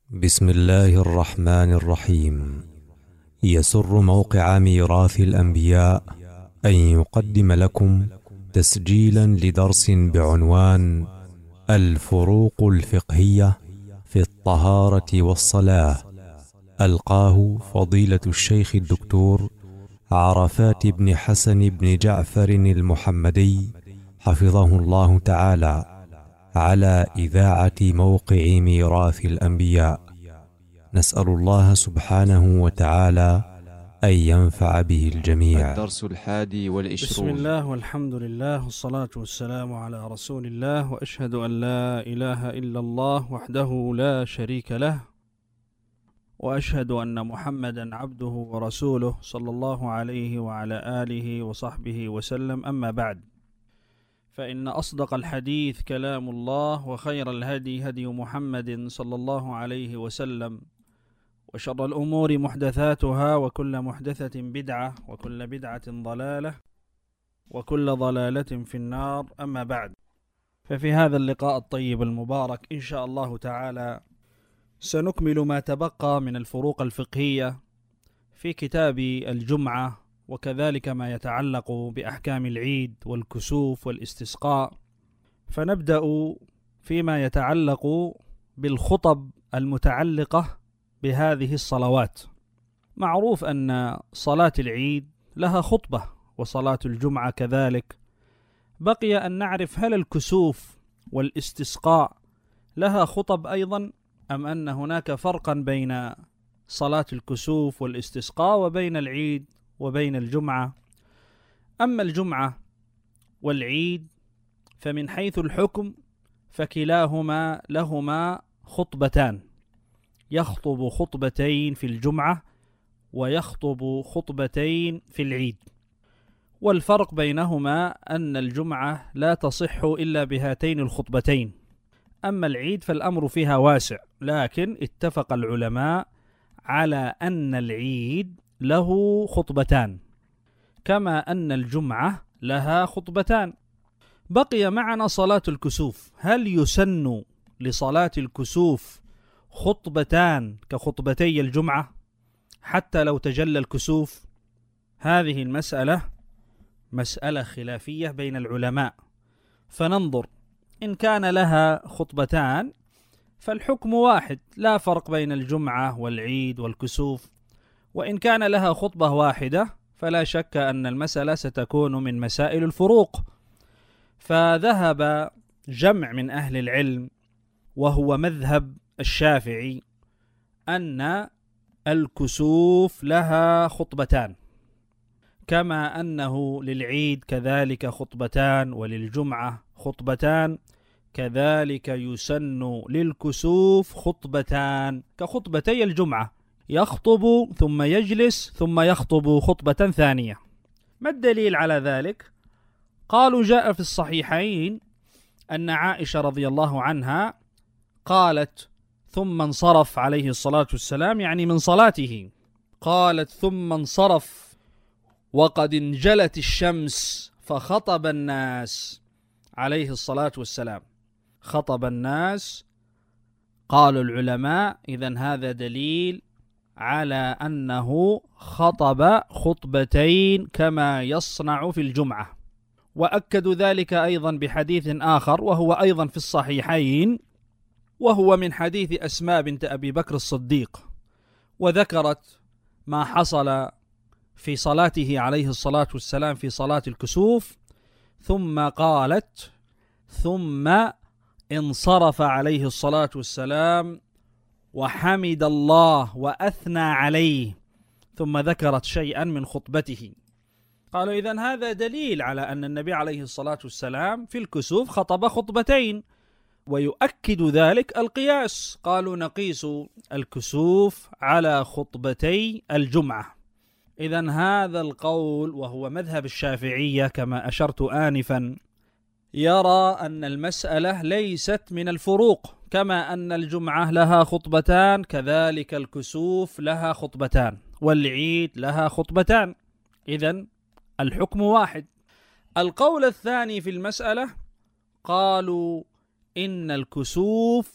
بسم الله الرحمن الرحيم. يسر موقع ميراث الأنبياء أن يقدم لكم تسجيلا لدرس بعنوان الفروق الفقهية في الطهارة والصلاة، ألقاه فضيلة الشيخ الدكتور عرفات بن حسن بن جعفر المحمدي حفظه الله تعالى على إذاعة موقع ميراث الأنبياء. نسأل الله سبحانه وتعالى أن ينفع به الجميع. الدرس 21. بسم الله والحمد لله والصلاة والسلام على رسول الله، وأشهد أن لا إله إلا الله وحده لا شريك له، وأشهد أن محمدا عبده ورسوله صلى الله عليه وعلى آله وصحبه وسلم. أما بعد، فإن أصدق الحديث كلام الله، وخير الهدي هدي محمد صلى الله عليه وسلم، وشر الأمور محدثاتها، وكل محدثة بدعة، وكل بدعة ضلالة، وكل ضلالة في النار. أما بعد، ففي هذا اللقاء الطيب المبارك إن شاء الله تعالى سنكمل ما تبقى من الفروق الفقهية في كتاب الجمعة، وكذلك ما يتعلق بأحكام العيد والكسوف والاستسقاء. فنبدأ فيما يتعلق بالخطب المتعلقة بهذه الصلوات. معروف أن صلاة العيد لها خطبة، وصلاة الجمعة كذلك. بقي أن نعرف هل الكسوف والاستسقاء لها خطب أيضا، أم أن هناك فرقا بين صلاة الكسوف والاستسقاء وبين العيد وبين الجمعة. أما الجمعة والعيد فمن حيث الحكم فكلاهما لهما خطبتان، يخطب خطبتين في الجمعة ويخطب خطبتين في العيد. والفرق بينهما أن الجمعة لا تصح إلا بهاتين الخطبتين، أما العيد فالأمر فيها واسع، لكن اتفق العلماء على أن العيد له خطبتان كما أن الجمعة لها خطبتان. بقي معنا صلاة الكسوف. هل يسن لصلاة الكسوف خطبتان كخطبتي الجمعة حتى لو تجلى الكسوف؟ هذه المسألة مسألة خلافية بين العلماء، فننظر. إن كان لها خطبتان فالحكم واحد، لا فرق بين الجمعة والعيد والكسوف. وإن كان لها خطبة واحدة فلا شك أن المسألة ستكون من مسائل الفروق. فذهب جمع من أهل العلم، وهو مذهب الشافعي، أن الكسوف لها خطبتان، كما أنه للعيد كذلك خطبتان، وللجمعة خطبتان، كذلك يسن للكسوف خطبتان كخطبتي الجمعة، يخطب ثم يجلس ثم يخطب خطبة ثانية. ما الدليل على ذلك؟ قالوا جاء في الصحيحين أن عائشة رضي الله عنها قالت ثم انصرف عليه الصلاة والسلام، يعني من صلاته، قالت ثم انصرف وقد انجلت الشمس فخطب الناس عليه الصلاة والسلام، خطب الناس. قالوا العلماء إذن هذا دليل على أنه خطب خطبتين كما يصنع في الجمعة. وأكدوا ذلك أيضا بحديث آخر وهو أيضا في الصحيحين، وهو من حديث أسماء بنت أبي بكر الصديق، وذكرت ما حصل في صلاته عليه الصلاة والسلام في صلاة الكسوف. ثم قالت ثم انصرف عليه الصلاة والسلام وحمد الله وأثنى عليه، ثم ذكرت شيئا من خطبته. قالوا إذن هذا دليل على أن النبي عليه الصلاة والسلام في الكسوف خطب خطبتين، ويؤكد ذلك القياس. قالوا نقيس الكسوف على خطبتي الجمعة. إذن هذا القول وهو مذهب الشافعية كما أشرت آنفا، يرى أن المسألة ليست من الفروق، كما أن الجمعة لها خطبتان كذلك الكسوف لها خطبتان، والعيد لها خطبتان، إذن الحكم واحد. القول الثاني في المسألة قالوا إن الكسوف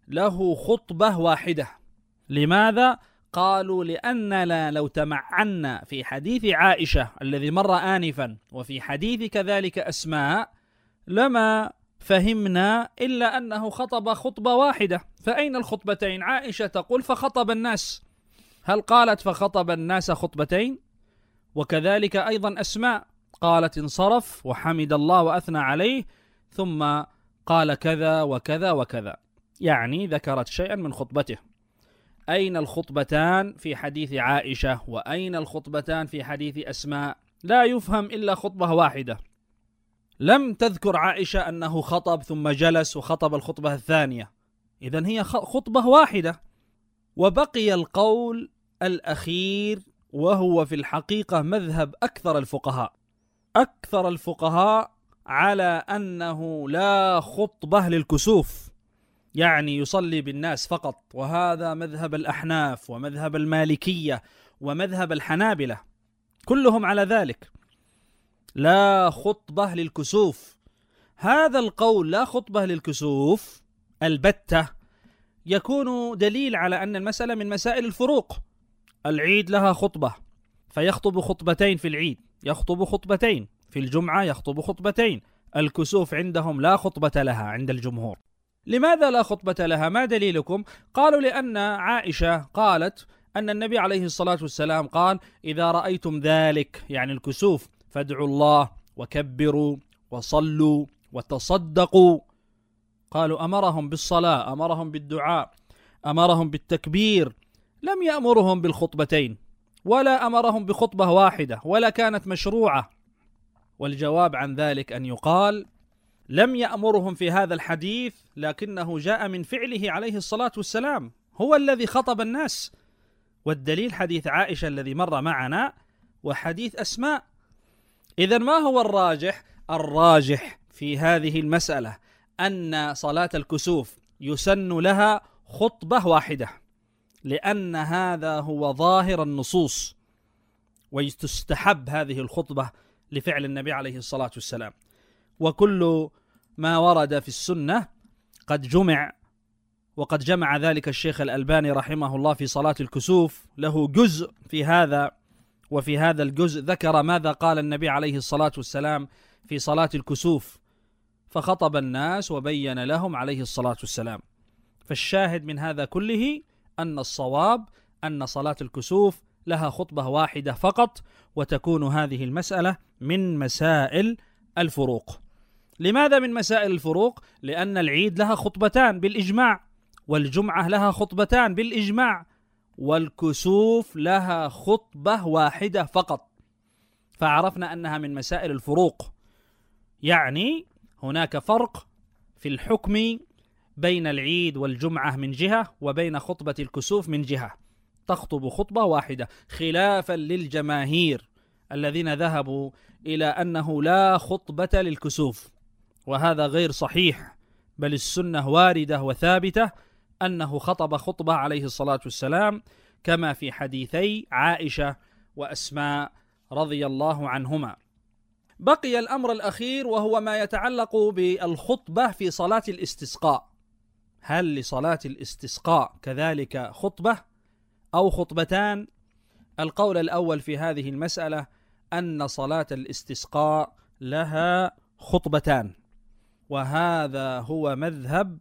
له خطبة واحدة. لماذا؟ قالوا لأننا لو تمعنا في حديث عائشة الذي مر آنفا وفي حديث كذلك أسماء لما فهمنا إلا أنه خطب خطبة واحدة. فأين الخطبتين؟ عائشة تقول فخطب الناس، هل قالت فخطب الناس خطبتين؟ وكذلك أيضا أسماء قالت انصرف وحمد الله وأثنى عليه ثم قال كذا وكذا وكذا، يعني ذكرت شيئا من خطبته. أين الخطبتان في حديث عائشة وأين الخطبتان في حديث أسماء؟ لا يفهم إلا خطبة واحدة. لم تذكر عائشة أنه خطب ثم جلس وخطب الخطبة الثانية، إذن هي خطبة واحدة. وبقي القول الأخير وهو في الحقيقة مذهب أكثر الفقهاء على أنه لا خطبة للكسوف، يعني يصلي بالناس فقط، وهذا مذهب الأحناف ومذهب المالكية ومذهب الحنابلة كلهم على ذلك، لا خطبة للكسوف. هذا القول لا خطبة للكسوف البتة يكون دليل على أن المسألة من مسائل الفروق. العيد لها خطبة فيخطب خطبتين في العيد، يخطب خطبتين في الجمعة، يخطب خطبتين. الكسوف عندهم لا خطبة لها عند الجمهور. لماذا لا خطبة لها؟ ما دليلكم؟ قالوا لأن عائشة قالت أن النبي عليه الصلاة والسلام قال إذا رأيتم ذلك يعني الكسوف فادعوا الله وكبروا وصلوا وتصدقوا. قالوا أمرهم بالصلاة، أمرهم بالدعاء، أمرهم بالتكبير، لم يأمرهم بالخطبتين ولا أمرهم بخطبة واحدة ولا كانت مشروعة. والجواب عن ذلك أن يقال لم يأمرهم في هذا الحديث لكنه جاء من فعله عليه الصلاة والسلام، هو الذي خطب الناس. والدليل حديث عائشة الذي مر معنا وحديث أسماء. إذن ما هو الراجح؟ الراجح في هذه المسألة أن صلاة الكسوف يسن لها خطبة واحدة، لأن هذا هو ظاهر النصوص، وتستحب هذه الخطبة لفعل النبي عليه الصلاة والسلام. وكل ما ورد في السنة قد جمع، وقد جمع ذلك الشيخ الألباني رحمه الله في صلاة الكسوف، له جزء في هذا، وفي هذا الجزء ذكر ماذا قال النبي عليه الصلاة والسلام في صلاة الكسوف، فخطب الناس وبين لهم عليه الصلاة والسلام. فالشاهد من هذا كله أن الصواب أن صلاة الكسوف لها خطبة واحدة فقط، وتكون هذه المسألة من مسائل الفروق. لماذا من مسائل الفروق؟ لأن العيد لها خطبتان بالإجماع، والجمعة لها خطبتان بالإجماع، والكسوف لها خطبة واحدة فقط. فعرفنا أنها من مسائل الفروق، يعني هناك فرق في الحكم بين العيد والجمعة من جهة وبين خطبة الكسوف من جهة، تخطب خطبة واحدة، خلافا للجماهير الذين ذهبوا إلى أنه لا خطبة للكسوف، وهذا غير صحيح، بل السنة واردة وثابتة أنه خطب خطبة عليه الصلاة والسلام كما في حديثي عائشة وأسماء رضي الله عنهما. بقي الأمر الأخير وهو ما يتعلق بالخطبة في صلاة الاستسقاء. هل لصلاة الاستسقاء كذلك خطبة أو خطبتان؟ القول الأول في هذه المسألة أن صلاة الاستسقاء لها خطبتان، وهذا هو مذهب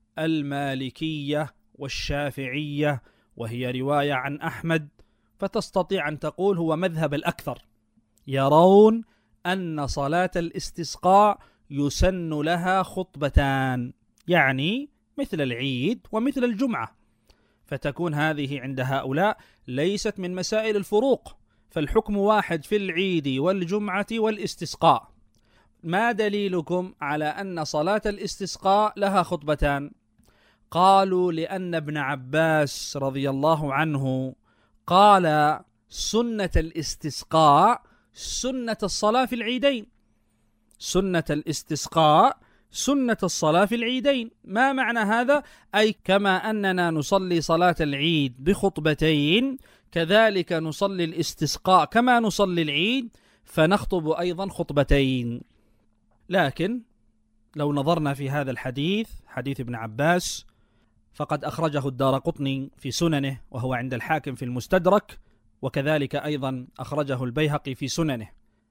المالكية والشافعية، وهي رواية عن أحمد، فتستطيع أن تقول هو مذهب الأكثر، يرون أن صلاة الاستسقاء يسن لها خطبتان، يعني مثل العيد ومثل الجمعة، فتكون هذه عند هؤلاء ليست من مسائل الفروق، فالحكم واحد في العيد والجمعة والاستسقاء. ما دليلكم على أن صلاة الاستسقاء لها خطبتان؟ قالوا لأن ابن عباس رضي الله عنه قال سنة الاستسقاء سنة الصلاة في العيدين، سنة الاستسقاء سنة الصلاة في العيدين. ما معنى هذا؟ أي كما أننا نصلي صلاة العيد بخطبتين كذلك نصلي الاستسقاء كما نصلي العيد، فنخطب أيضا خطبتين. لكن لو نظرنا في هذا الحديث، حديث ابن عباس، فقد أخرجه الدارقطني في سننه، وهو عند الحاكم في المستدرك، وكذلك أيضا أخرجه البيهقي في سننه.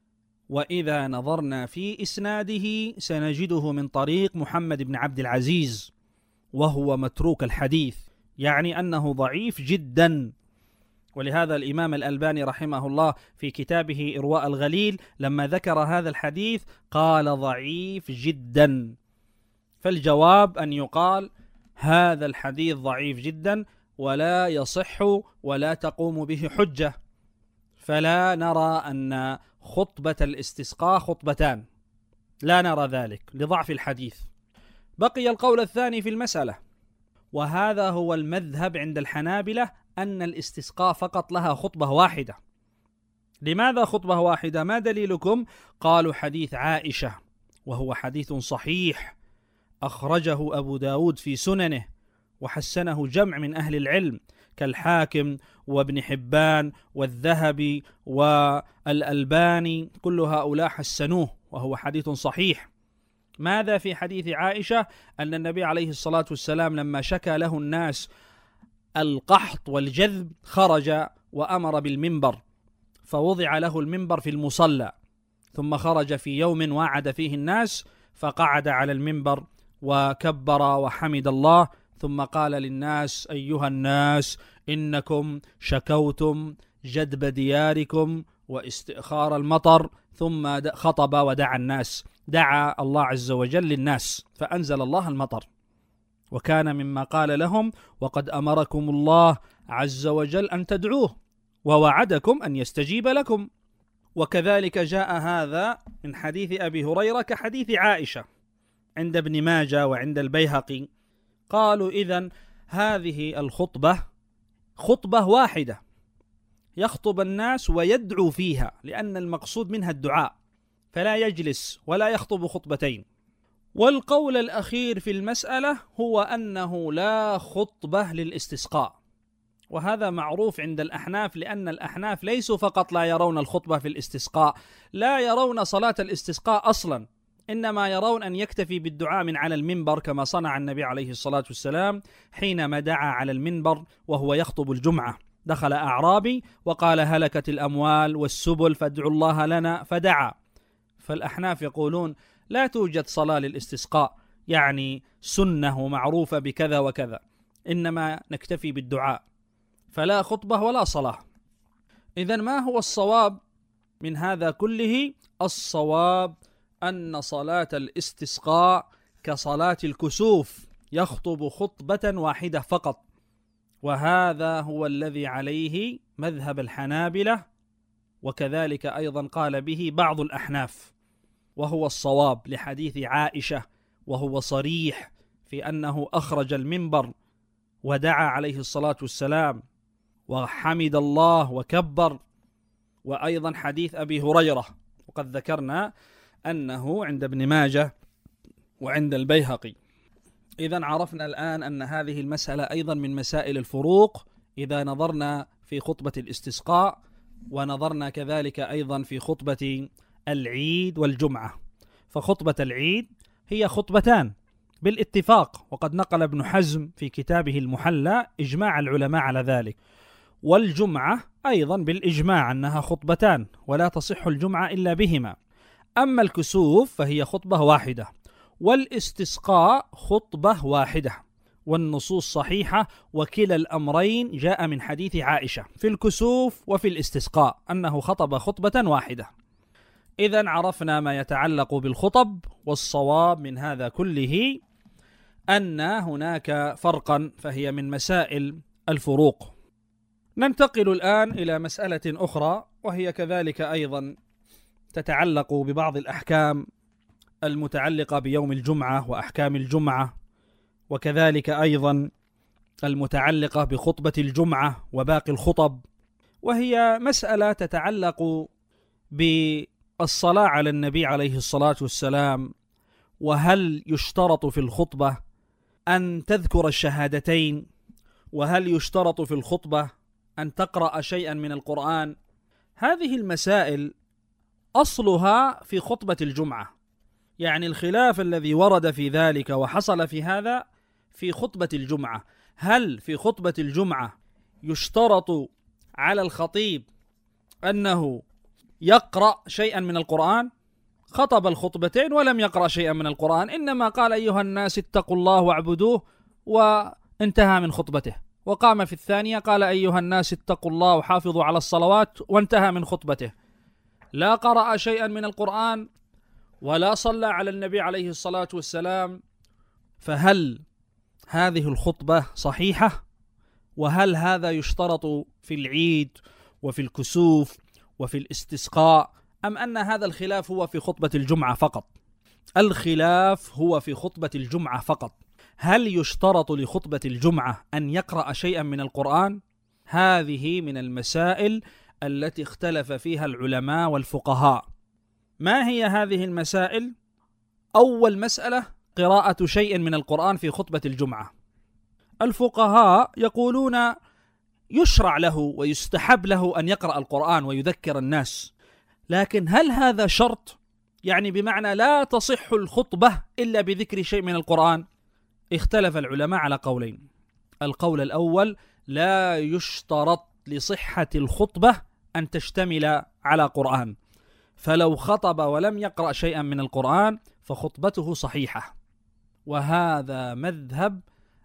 وإذا نظرنا في إسناده سنجده من طريق محمد بن عبد العزيز، وهو متروك الحديث، يعني أنه ضعيف جدا. ولهذا الإمام الألباني رحمه الله في كتابه إرواء الغليل لما ذكر هذا الحديث قال ضعيف جدا. فالجواب أن يقال هذا الحديث ضعيف جدا ولا يصح ولا تقوم به حجة، فلا نرى أن خطبة الاستسقاء خطبتان، لا نرى ذلك لضعف الحديث. بقي القول الثاني في المسألة، وهذا هو المذهب عند الحنابلة، أن الاستسقاء فقط لها خطبة واحدة. لماذا خطبة واحدة؟ ما دليلكم؟ قالوا حديث عائشة، وهو حديث صحيح أخرجه أبو داود في سننه، وحسنه جمع من أهل العلم كالحاكم وابن حبان والذهبي والألباني، كل هؤلاء حسنوه وهو حديث صحيح. ماذا في حديث عائشة؟ أن النبي عليه الصلاة والسلام لما شكى له الناس القحط والجذب خرج وأمر بالمنبر، فوضع له المنبر في المصلى، ثم خرج في يوم وعد فيه الناس فقعد على المنبر وكبر وحمد الله، ثم قال للناس: أيها الناس، إنكم شكوتم جدب دياركم واستئخار المطر، ثم خطب ودعا الناس، دعا الله عز وجل للناس فأنزل الله المطر. وكان مما قال لهم: وقد أمركم الله عز وجل أن تدعوه ووعدكم أن يستجيب لكم. وكذلك جاء هذا من حديث أبي هريرة كحديث عائشة عند ابن ماجه وعند البيهقي. قالوا إذن هذه الخطبة خطبة واحدة يخطب الناس ويدعو فيها، لأن المقصود منها الدعاء، فلا يجلس ولا يخطب خطبتين. والقول الأخير في المسألة هو أنه لا خطبة للاستسقاء، وهذا معروف عند الأحناف، لأن الأحناف ليسوا فقط لا يرون الخطبة في الاستسقاء، لا يرون صلاة الاستسقاء أصلا، إنما يرون أن يكتفي بالدعاء من على المنبر، كما صنع النبي عليه الصلاة والسلام حينما دعا على المنبر وهو يخطب الجمعة. دخل أعرابي وقال: هلكت الأموال والسبل فادعوا الله لنا، فدعا. فالأحناف يقولون لا توجد صلاة للاستسقاء، يعني سنة معروفة بكذا وكذا، إنما نكتفي بالدعاء، فلا خطبة ولا صلاة. إذن ما هو الصواب من هذا كله؟ الصواب أن صلاة الاستسقاء كصلاة الكسوف، يخطب خطبة واحدة فقط، وهذا هو الذي عليه مذهب الحنابلة، وكذلك أيضا قال به بعض الأحناف، وهو الصواب لحديث عائشة، وهو صريح في أنه أخرج المنبر ودعا عليه الصلاة والسلام وحمد الله وكبر. وأيضا حديث أبي هريرة، وقد ذكرنا أنه عند ابن ماجه وعند البيهقي. إذن عرفنا الآن أن هذه المسألة أيضا من مسائل الفروق إذا نظرنا في خطبة الاستسقاء، ونظرنا كذلك أيضا في خطبة العيد والجمعة. فخطبة العيد هي خطبتان بالاتفاق، وقد نقل ابن حزم في كتابه المحلى إجماع العلماء على ذلك. والجمعة أيضا بالإجماع أنها خطبتان، ولا تصح الجمعة إلا بهما. أما الكسوف فهي خطبة واحدة، والاستسقاء خطبة واحدة، والنصوص صحيحة، وكلا الأمرين جاء من حديث عائشة في الكسوف وفي الاستسقاء أنه خطب خطبة واحدة. إذن عرفنا ما يتعلق بالخطب، والصواب من هذا كله أن هناك فرقا، فهي من مسائل الفروق. ننتقل الآن إلى مسألة أخرى، وهي كذلك أيضا تتعلق ببعض الأحكام المتعلقة بيوم الجمعة وأحكام الجمعة، وكذلك أيضا المتعلقة بخطبة الجمعة وباقي الخطب، وهي مسألة تتعلق بالصلاة على النبي عليه الصلاة والسلام. وهل يشترط في الخطبة أن تذكر الشهادتين؟ وهل يشترط في الخطبة أن تقرأ شيئا من القرآن؟ هذه المسائل أصلها في خطبة الجمعة، يعني الخلاف الذي ورد في ذلك وحصل في هذا في خطبة الجمعة. هل في خطبة الجمعة يشترط على الخطيب أنه يقرأ شيئا من القرآن؟ خطب الخطبتين ولم يقرأ شيئا من القرآن، إنما قال أيها الناس اتقوا الله واعبدوه وانتهى من خطبته، وقام في الثانية قال أيها الناس اتقوا الله وحافظوا على الصلوات وانتهى من خطبته. لا قرأ شيئا من القرآن ولا صلى على النبي عليه الصلاة والسلام. فهل هذه الخطبة صحيحة؟ وهل هذا يشترط في العيد وفي الكسوف وفي الاستسقاء، أم أن هذا الخلاف هو في خطبة الجمعة فقط؟ الخلاف هو في خطبة الجمعة فقط. هل يشترط لخطبة الجمعة أن يقرأ شيئا من القرآن؟ هذه من المسائل التي اختلف فيها العلماء والفقهاء. ما هي هذه المسائل؟ أول مسألة قراءة شيء من القرآن في خطبة الجمعة. الفقهاء يقولون يشرع له ويستحب له أن يقرأ القرآن ويذكر الناس، لكن هل هذا شرط؟ يعني بمعنى لا تصح الخطبة إلا بذكر شيء من القرآن؟ اختلف العلماء على قولين. القول الأول: لا يشترط لصحة الخطبة أن تشتمل على قرآن، فلو خطب ولم يقرأ شيئا من القرآن فخطبته صحيحة، وهذا مذهب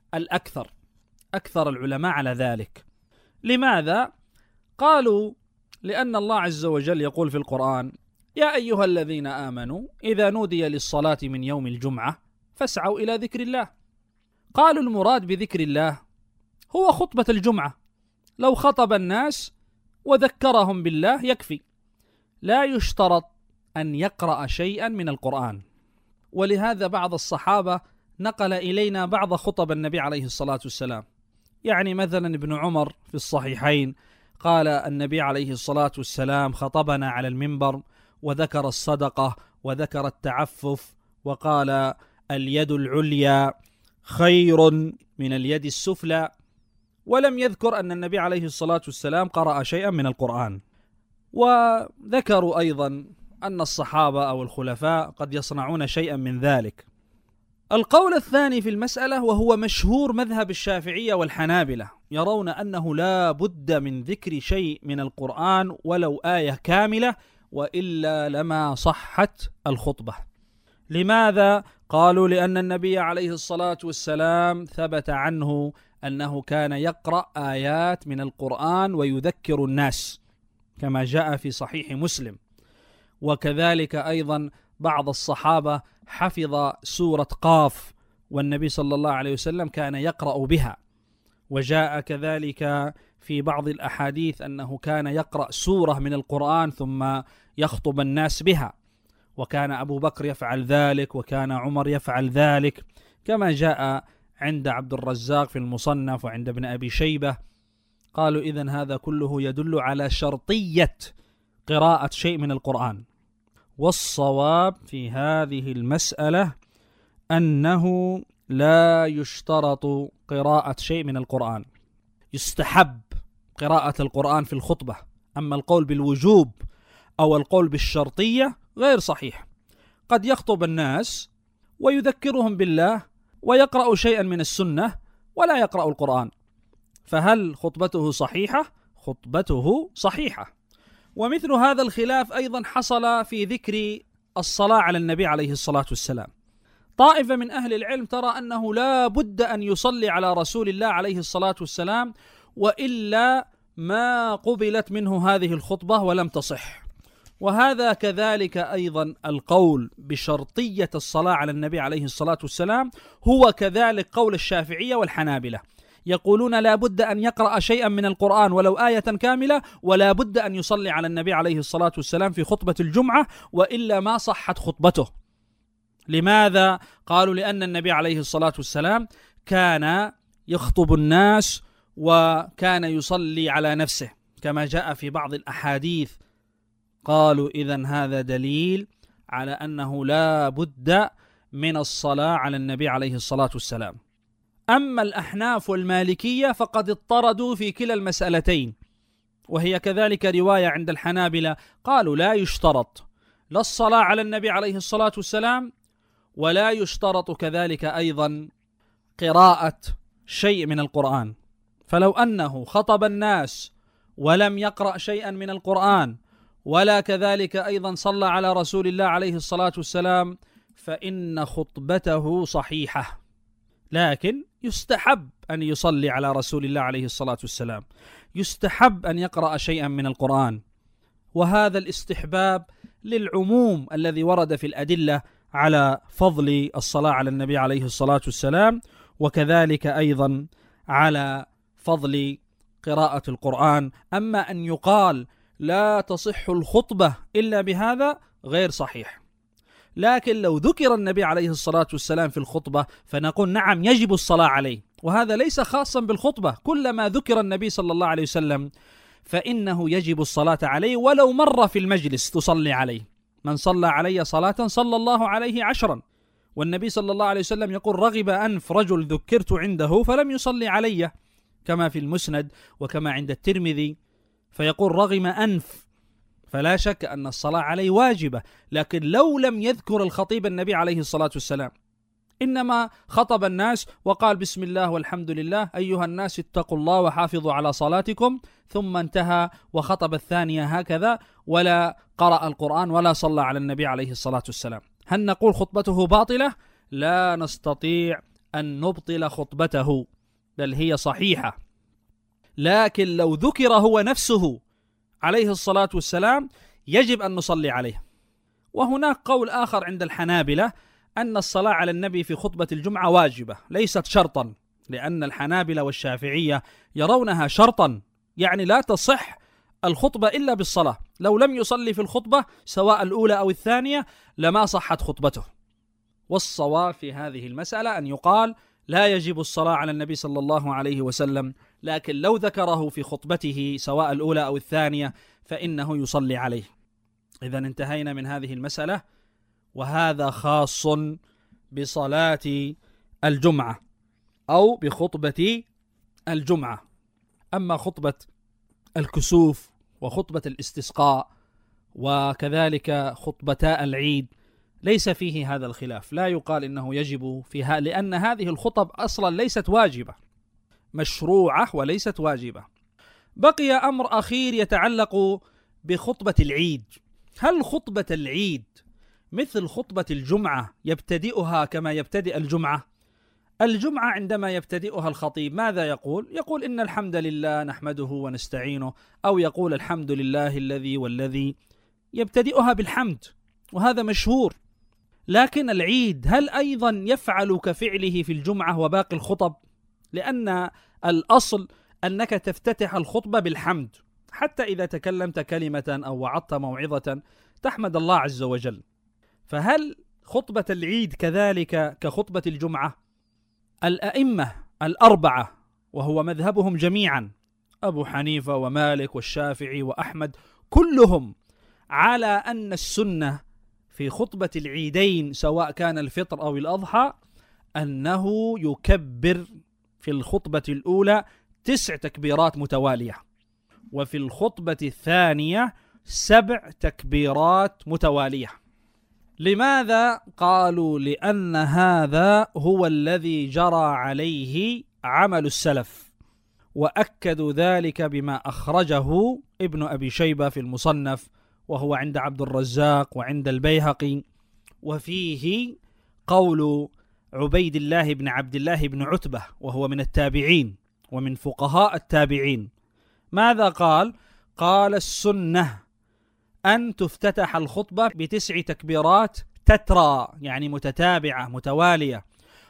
أكثر العلماء على ذلك. لماذا؟ قالوا: لأن الله عز وجل يقول في القرآن: يا أيها الذين آمنوا إذا نودي للصلاة من يوم الجمعة فاسعوا إلى ذكر الله. قالوا المراد بذكر الله هو خطبة الجمعة، لو خطب الناس وذكرهم بالله يكفي، لا يشترط أن يقرأ شيئا من القرآن. ولهذا بعض الصحابة نقل إلينا بعض خطب النبي عليه الصلاة والسلام. يعني مثلا ابن عمر في الصحيحين قال النبي عليه الصلاة والسلام خطبنا على المنبر وذكر الصدقة وذكر التعفف وقال: اليد العليا خير من اليد السفلى، ولم يذكر أن النبي عليه الصلاة والسلام قرأ شيئا من القرآن. وذكروا أيضا أن الصحابة أو الخلفاء قد يصنعون شيئا من ذلك. القول الثاني في المسألة، وهو مشهور مذهب الشافعية والحنابلة، يرون أنه لا بد من ذكر شيء من القرآن ولو آية كاملة، وإلا لما صحت الخطبة. لماذا؟ قالوا: لأن النبي عليه الصلاة والسلام ثبت عنه أنه كان يقرأ آيات من القرآن ويذكر الناس، كما جاء في صحيح مسلم. وكذلك أيضا بعض الصحابة حفظ سورة قاف والنبي صلى الله عليه وسلم كان يقرأ بها، وجاء كذلك في بعض الأحاديث أنه كان يقرأ سورة من القرآن ثم يخطب الناس بها، وكان أبو بكر يفعل ذلك وكان عمر يفعل ذلك، كما جاء عند عبد الرزاق في المصنف وعند ابن أبي شيبة. قالوا: إذن هذا كله يدل على شرطية قراءة شيء من القرآن. والصواب في هذه المسألة أنه لا يشترط قراءة شيء من القرآن، يستحب قراءة القرآن في الخطبة، أما القول بالوجوب أو القول بالشرطية غير صحيح. قد يخطب الناس ويذكرهم بالله ويقرأ شيئا من السنة ولا يقرأ القرآن، فهل خطبته صحيحة؟ خطبته صحيحة. ومثل هذا الخلاف أيضا حصل في ذكر الصلاة على النبي عليه الصلاة والسلام. طائفة من أهل العلم ترى أنه لا بد أن يصلي على رسول الله عليه الصلاة والسلام، وإلا ما قبلت منه هذه الخطبة ولم تصح. وهذا كذلك أيضا القول بشرطية الصلاة على النبي عليه الصلاة والسلام هو كذلك قول الشافعية والحنابلة، يقولون لا بد أن يقرأ شيئا من القرآن ولو آية كاملة، ولا بد أن يصلي على النبي عليه الصلاة والسلام في خطبة الجمعة، وإلا ما صحت خطبته. لماذا؟ قالوا: لأن النبي عليه الصلاة والسلام كان يخطب الناس وكان يصلي على نفسه كما جاء في بعض الأحاديث. قالوا: إذن هذا دليل على أنه لا بد من الصلاة على النبي عليه الصلاة والسلام. أما الأحناف والمالكية فقد اضطردوا في كلا المسألتين، وهي كذلك رواية عند الحنابلة، قالوا لا يشترط لا الصلاة على النبي عليه الصلاة والسلام، ولا يشترط كذلك أيضا قراءة شيء من القرآن، فلو أنه خطب الناس ولم يقرأ شيئا من القرآن ولا كذلك أيضا صلى على رسول الله عليه الصلاة والسلام فإن خطبته صحيحة، لكن يستحب أن يصلي على رسول الله عليه الصلاة والسلام، يستحب أن يقرأ شيئا من القرآن، وهذا الاستحباب للعموم الذي ورد في الأدلة على فضل الصلاة على النبي عليه الصلاة والسلام، وكذلك أيضا على فضل قراءة القرآن. أما أن يقال لا تصح الخطبة إلا بهذا غير صحيح، لكن لو ذكر النبي عليه الصلاة والسلام في الخطبة فنقول نعم يجب الصلاة عليه، وهذا ليس خاصا بالخطبة، كلما ذكر النبي صلى الله عليه وسلم فإنه يجب الصلاة عليه ولو مر في المجلس تصلي عليه. من صلى علي صلاة صلى الله عليه 10، والنبي صلى الله عليه وسلم يقول رغب أنف رجل ذكرت عنده فلم يصلي علي، كما في المسند وكما عند الترمذي، فيقول رغم أنف، فلا شك أن الصلاة عليه واجبة. لكن لو لم يذكر الخطيب النبي عليه الصلاة والسلام، إنما خطب الناس وقال بسم الله والحمد لله أيها الناس اتقوا الله وحافظوا على صلاتكم، ثم انتهى وخطب الثانية هكذا ولا قرأ القرآن ولا صلى على النبي عليه الصلاة والسلام، هل نقول خطبته باطلة؟ لا نستطيع أن نبطل خطبته، بل هي صحيحة. لكن لو ذكر هو نفسه عليه الصلاة والسلام يجب أن نصلي عليه. وهناك قول آخر عند الحنابلة أن الصلاة على النبي في خطبة الجمعة واجبة ليست شرطا، لأن الحنابلة والشافعية يرونها شرطا، يعني لا تصح الخطبة إلا بالصلاة، لو لم يصلي في الخطبة سواء الأولى أو الثانية لما صحت خطبته. والصواب في هذه المسألة أن يقال لا يجب الصلاة على النبي صلى الله عليه وسلم، لكن لو ذكره في خطبته سواء الأولى أو الثانية فإنه يصلي عليه. إذن انتهينا من هذه المسألة، وهذا خاص بصلاة الجمعة أو بخطبة الجمعة. أما خطبة الكسوف وخطبة الاستسقاء وكذلك خطبتا العيد ليس فيه هذا الخلاف، لا يقال إنه يجب فيها، لأن هذه الخطب أصلا ليست واجبة، مشروعة وليست واجبة. بقي أمر أخير يتعلق بخطبة العيد. هل خطبة العيد مثل خطبة الجمعة يبتدئها كما يبتدئ الجمعة؟ الجمعة عندما يبتدئها الخطيب ماذا يقول؟ يقول إن الحمد لله نحمده ونستعينه، أو يقول الحمد لله الذي والذي، يبتدئها بالحمد، وهذا مشهور. لكن العيد هل أيضا يفعل كفعله في الجمعة وباقي الخطب؟ لأن الأصل أنك تفتتح الخطبة بالحمد، حتى إذا تكلمت كلمة أو وعظت موعظة تحمد الله عز وجل. فهل خطبة العيد كذلك كخطبة الجمعة؟ الأئمة الأربعة وهو مذهبهم جميعا، أبو حنيفة ومالك والشافعي وأحمد، كلهم على أن السنة في خطبة العيدين سواء كان الفطر أو الأضحى أنه يكبر في الخطبة الأولى 9 تكبيرات متوالية، وفي الخطبة الثانية 7 تكبيرات متوالية. لماذا؟ قالوا لأن هذا هو الذي جرى عليه عمل السلف، وأكدوا ذلك بما أخرجه ابن أبي شيبة في المصنف، وهو عند عبد الرزاق وعند البيهقي، وفيه قول عبيد الله بن عبد الله بن عتبة وهو من التابعين ومن فقهاء التابعين. ماذا قال؟ قال السنة أن تفتتح الخطبة ب9 تكبيرات تترى، يعني متتابعة متوالية،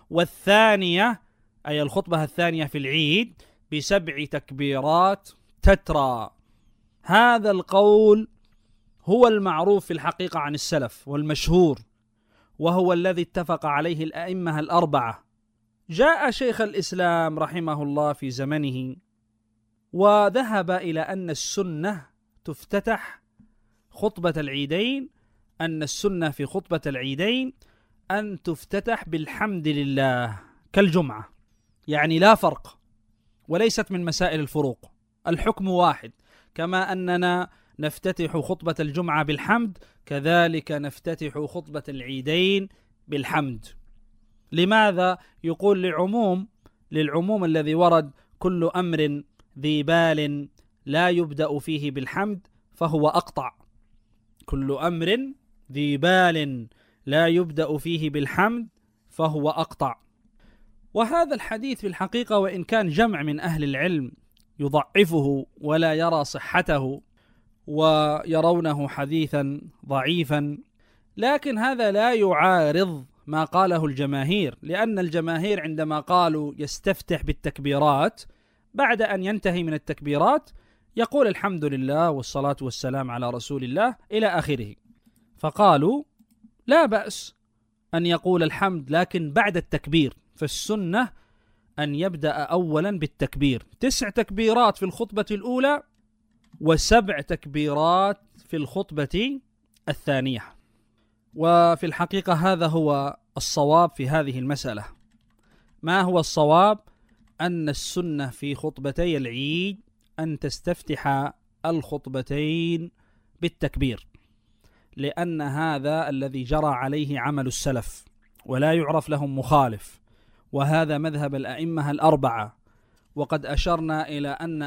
والثانية أي الخطبة الثانية في العيد ب7 تكبيرات تترى. هذا القول هو المعروف في الحقيقة عن السلف والمشهور، وهو الذي اتفق عليه الأئمة الأربعة. جاء شيخ الإسلام رحمه الله في زمنه وذهب إلى أن السنة تفتتح خطبة العيدين، أن السنة في خطبة العيدين أن تفتتح بالحمد لله كالجمعة، يعني لا فرق، وليست من مسائل الفروق، الحكم واحد. كما أننا نفتتح خطبة الجمعة بالحمد كذلك نفتتح خطبة العيدين بالحمد. لماذا؟ يقول للعموم الذي ورد: كل أمر ذي بال لا يبدأ فيه بالحمد فهو أقطع. كل أمر ذي بال لا يبدأ فيه بالحمد فهو أقطع. وهذا الحديث في الحقيقة وإن كان جمع من أهل العلم يضعفه ولا يرى صحته ويرونه حديثا ضعيفا، لكن هذا لا يعارض ما قاله الجماهير، لأن الجماهير عندما قالوا يستفتح بالتكبيرات بعد أن ينتهي من التكبيرات يقول الحمد لله والصلاة والسلام على رسول الله إلى آخره، فقالوا لا بأس أن يقول الحمد لكن بعد التكبير، فالسنة أن يبدأ أولا بالتكبير، 9 تكبيرات في الخطبة الأولى و7 تكبيرات في الخطبة الثانية. وفي الحقيقة هذا هو الصواب في هذه المسألة. ما هو الصواب؟ أن السنة في خطبتي العيد أن تستفتح الخطبتين بالتكبير، لأن هذا الذي جرى عليه عمل السلف ولا يعرف لهم مخالف، وهذا مذهب الأئمة الأربعة. وقد أشرنا إلى أن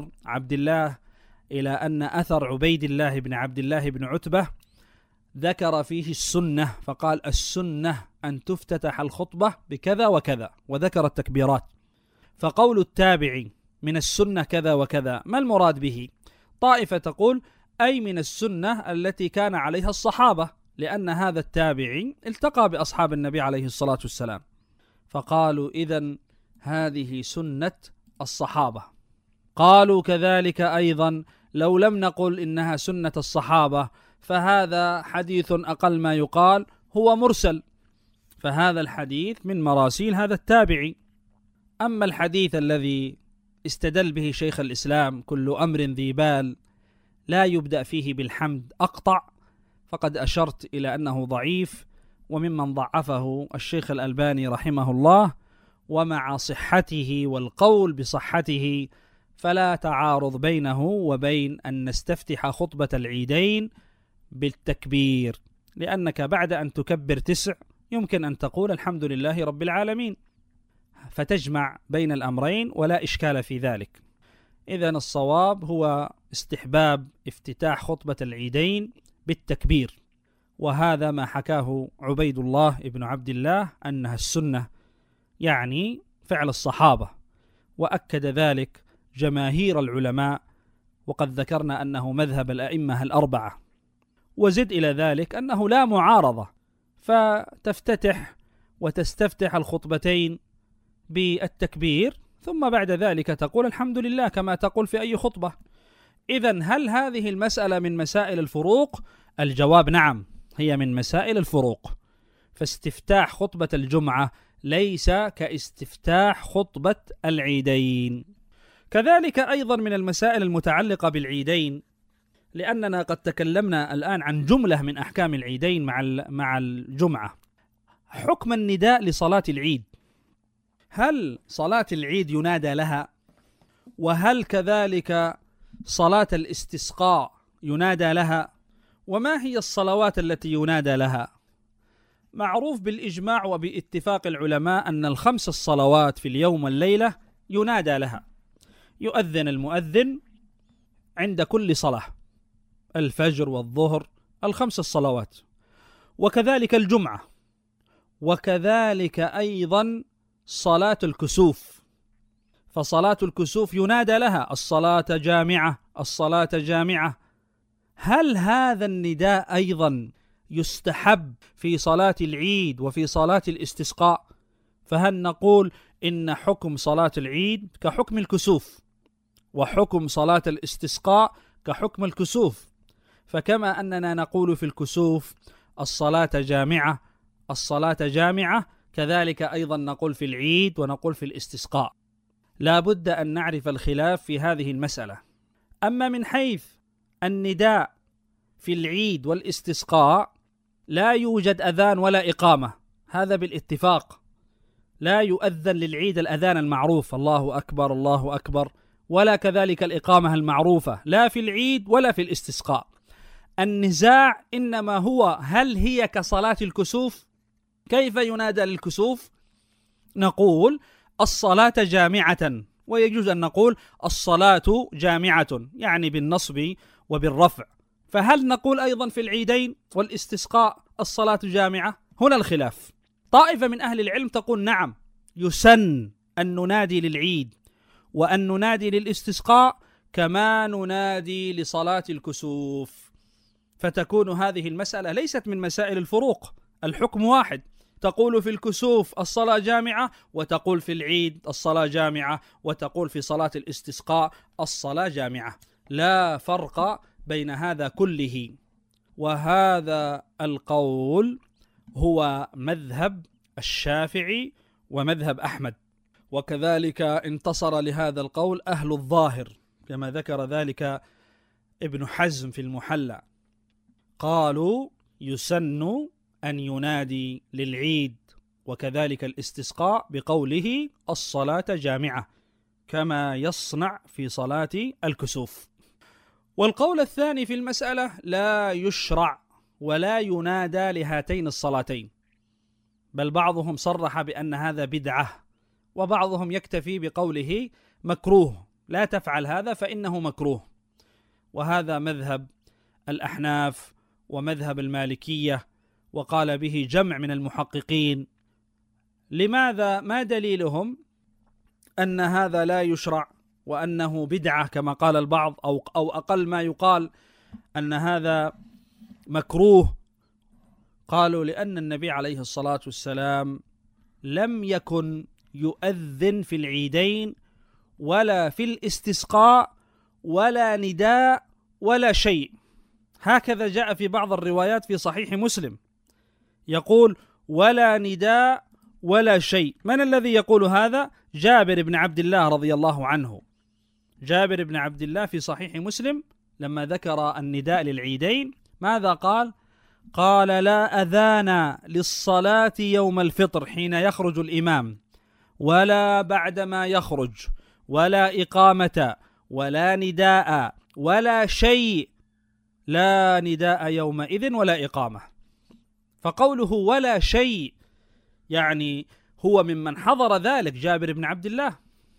أثر عبيد الله بن عبد الله بن عتبة ذكر فيه السنة، فقال السنة أن تفتتح الخطبة بكذا وكذا، وذكر التكبيرات. فقول التابع من السنة كذا وكذا، ما المراد به؟ طائفة تقول أي من السنة التي كان عليها الصحابة، لأن هذا التابعي التقى بأصحاب النبي عليه الصلاة والسلام، فقالوا إذن هذه سنة الصحابة. قالوا كذلك أيضا لو لم نقل إنها سنة الصحابة فهذا حديث أقل ما يقال هو مرسل، فهذا الحديث من مراسيل هذا التابعي. أما الحديث الذي استدل به شيخ الإسلام كل أمر ذي بال لا يبدأ فيه بالحمد أقطع، فقد أشرت إلى أنه ضعيف، وممن ضعفه الشيخ الألباني رحمه الله، ومع صحته والقول بصحته فلا تعارض بينه وبين أن نستفتح خطبة العيدين بالتكبير، لأنك بعد أن تكبر 9 يمكن أن تقول الحمد لله رب العالمين، فتجمع بين الأمرين ولا إشكال في ذلك. إذن الصواب هو استحباب افتتاح خطبة العيدين بالتكبير، وهذا ما حكاه عبيد الله ابن عبد الله أنها السنة، يعني فعل الصحابة، وأكد ذلك جماهير العلماء، وقد ذكرنا أنه مذهب الأئمة الأربعة. وزد إلى ذلك أنه لا معارضة، فتفتتح وتستفتح الخطبتين بالتكبير ثم بعد ذلك تقول الحمد لله كما تقول في أي خطبة. إذن هل هذه المسألة من مسائل الفروق؟ الجواب نعم، هي من مسائل الفروق. فاستفتاح خطبة الجمعة ليس كاستفتاح خطبة العيدين. كذلك أيضا من المسائل المتعلقة بالعيدين، لأننا قد تكلمنا الآن عن جملة من أحكام العيدين مع الجمعة، حكم النداء لصلاة العيد. هل صلاة العيد ينادى لها؟ وهل كذلك صلاة الاستسقاء ينادى لها؟ وما هي الصلوات التي ينادى لها؟ معروف بالإجماع وباتفاق العلماء أن ال5 الصلوات في اليوم والليلة ينادى لها، يؤذن المؤذن عند كل صلاة، الفجر والظهر، ال5 الصلوات، وكذلك الجمعة، وكذلك أيضا صلاة الكسوف، فصلاة الكسوف ينادى لها الصلاة جامعة، الصلاة جامعة. هل هذا النداء أيضا يستحب في صلاة العيد وفي صلاة الاستسقاء؟ فهل نقول إن حكم صلاة العيد كحكم الكسوف، وحكم صلاة الاستسقاء كحكم الكسوف؟ فكما أننا نقول في الكسوف الصلاة جامعة، الصلاة جامعة، كذلك أيضا نقول في العيد ونقول في الاستسقاء. لا بد أن نعرف الخلاف في هذه المسألة. أما من حيث النداء في العيد والاستسقاء لا يوجد أذان ولا إقامة، هذا بالاتفاق، لا يؤذن للعيد الأذان المعروف الله أكبر الله أكبر، ولا كذلك الإقامة المعروفة لا في العيد ولا في الاستسقاء. النزاع إنما هو هل هي كصلاة الكسوف كيف ينادى للكسوف؟ نقول الصلاة جامعة، ويجوز أن نقول الصلاة جامعة، يعني بالنصب وبالرفع. فهل نقول أيضا في العيدين والاستسقاء الصلاة جامعة؟ هنا الخلاف. طائفة من أهل العلم تقول نعم، يسن أن ننادي للعيد وأن ننادي للاستسقاء كما ننادي لصلاة الكسوف، فتكون هذه المسألة ليست من مسائل الفروق، الحكم واحد، تقول في الكسوف الصلاة جامعة، وتقول في العيد الصلاة جامعة، وتقول في صلاة الاستسقاء الصلاة جامعة، لا فرق بين هذا كله. وهذا القول هو مذهب الشافعي ومذهب أحمد، وكذلك انتصر لهذا القول أهل الظاهر كما ذكر ذلك ابن حزم في المحلى، قالوا يسن أن ينادي للعيد وكذلك الاستسقاء بقوله الصلاة جامعة كما يصنع في صلاة الكسوف. والقول الثاني في المسألة لا يشرع ولا ينادى لهاتين الصلاتين، بل بعضهم صرح بأن هذا بدعة، وبعضهم يكتفي بقوله مكروه، لا تفعل هذا فإنه مكروه. وهذا مذهب الأحناف ومذهب المالكية، وقال به جمع من المحققين. لماذا؟ ما دليلهم أن هذا لا يشرع وأنه بدعة كما قال البعض، أو أقل ما يقال أن هذا مكروه؟ قالوا لأن النبي عليه الصلاة والسلام لم يكن يؤذن في العيدين ولا في الاستسقاء ولا نداء ولا شيء، هكذا جاء في بعض الروايات في صحيح مسلم، يقول ولا نداء ولا شيء. من الذي يقول هذا؟ جابر بن عبد الله رضي الله عنه. جابر بن عبد الله في صحيح مسلم لما ذكر النداء للعيدين ماذا قال؟ قال لا أذان للصلاة يوم الفطر حين يخرج الإمام، ولا بعدما يخرج، ولا إقامة، ولا نداء، ولا شيء، لا نداء يومئذ ولا إقامة. فقوله ولا شيء يعني هو ممن حضر ذلك جابر بن عبد الله.